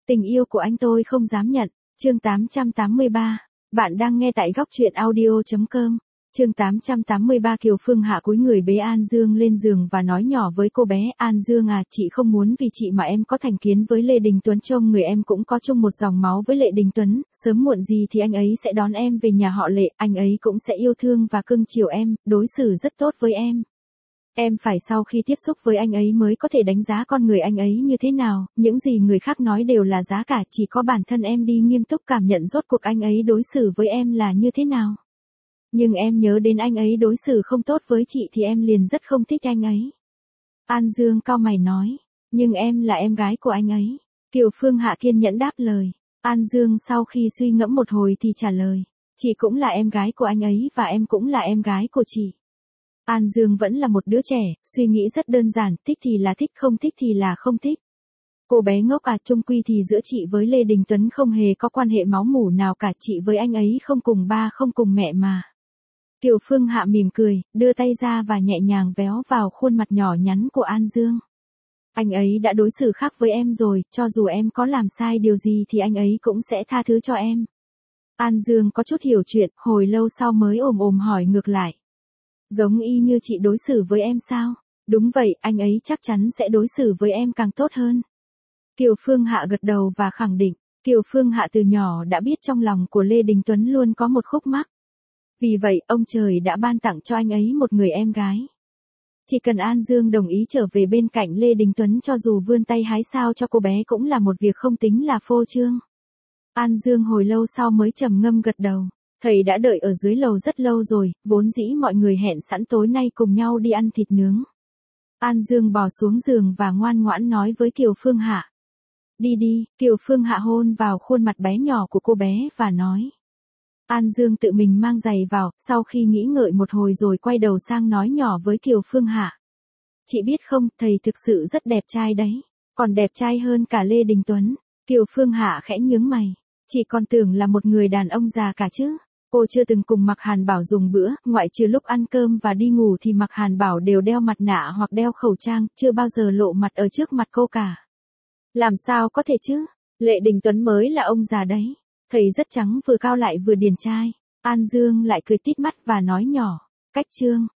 Tình yêu của anh tôi không dám nhận. Chương 883. Bạn đang nghe tại góc truyện audio.com. Chương 883. Kiều Phương Hạ cúi người bế An Dương lên giường và nói nhỏ với cô bé: An Dương à, chị không muốn vì chị mà em có thành kiến với Lê Đình Tuấn. Trông người em cũng có chung một dòng máu với Lê Đình Tuấn, sớm muộn gì thì anh ấy sẽ đón em về nhà họ Lệ, anh ấy cũng sẽ yêu thương và cưng chiều em, đối xử rất tốt với em. Em phải sau khi tiếp xúc với anh ấy mới có thể đánh giá con người anh ấy như thế nào, những gì người khác nói đều là giá cả, chỉ có bản thân em đi nghiêm túc cảm nhận rốt cuộc anh ấy đối xử với em là như thế nào. Nhưng em nhớ đến anh ấy đối xử không tốt với chị thì em liền rất không thích anh ấy. An Dương cau mày nói, nhưng em là em gái của anh ấy. Kiều Phương Hạ kiên nhẫn đáp lời. An Dương sau khi suy ngẫm một hồi thì trả lời, chị cũng là em gái của anh ấy và em cũng là em gái của chị. An Dương vẫn là một đứa trẻ, suy nghĩ rất đơn giản, thích thì là thích, không thích thì là không thích. Cô bé ngốc à, chung quy thì giữa chị với Lê Đình Tuấn không hề có quan hệ máu mủ nào cả, chị với anh ấy không cùng ba không cùng mẹ mà. Kiều Phương Hạ mỉm cười, đưa tay ra và nhẹ nhàng véo vào khuôn mặt nhỏ nhắn của An Dương. Anh ấy đã đối xử khác với em rồi, cho dù em có làm sai điều gì thì anh ấy cũng sẽ tha thứ cho em. An Dương có chút hiểu chuyện, hồi lâu sau mới ồm hỏi ngược lại. Giống y như chị đối xử với em sao? Đúng vậy, anh ấy chắc chắn sẽ đối xử với em càng tốt hơn. Kiều Phương Hạ gật đầu và khẳng định. Kiều Phương Hạ từ nhỏ đã biết trong lòng của Lê Đình Tuấn luôn có một khúc mắc. Vì vậy, ông trời đã ban tặng cho anh ấy một người em gái. Chỉ cần An Dương đồng ý trở về bên cạnh Lê Đình Tuấn, cho dù vươn tay hái sao cho cô bé cũng là một việc không tính là phô trương. An Dương hồi lâu sau mới trầm ngâm gật đầu. Thầy đã đợi ở dưới lầu rất lâu rồi, vốn dĩ mọi người hẹn sẵn tối nay cùng nhau đi ăn thịt nướng. An Dương bò xuống giường và ngoan ngoãn nói với Kiều Phương Hạ. Đi đi, Kiều Phương Hạ hôn vào khuôn mặt bé nhỏ của cô bé và nói. An Dương tự mình mang giày vào, sau khi nghĩ ngợi một hồi rồi quay đầu sang nói nhỏ với Kiều Phương Hạ. Chị biết không, thầy thực sự rất đẹp trai đấy, còn đẹp trai hơn cả Lê Đình Tuấn. Kiều Phương Hạ khẽ nhướng mày. Chị còn tưởng là một người đàn ông già cả chứ. Cô chưa từng cùng Mạc Hàn Bảo dùng bữa, ngoại trừ lúc ăn cơm và đi ngủ thì Mạc Hàn Bảo đều đeo mặt nạ hoặc đeo khẩu trang, chưa bao giờ lộ mặt ở trước mặt cô cả. Làm sao có thể chứ? Lê Đình Tuấn mới là ông già đấy. Thầy rất trắng, vừa cao lại vừa điển trai. An Dương lại cười tít mắt và nói nhỏ. Cách chương.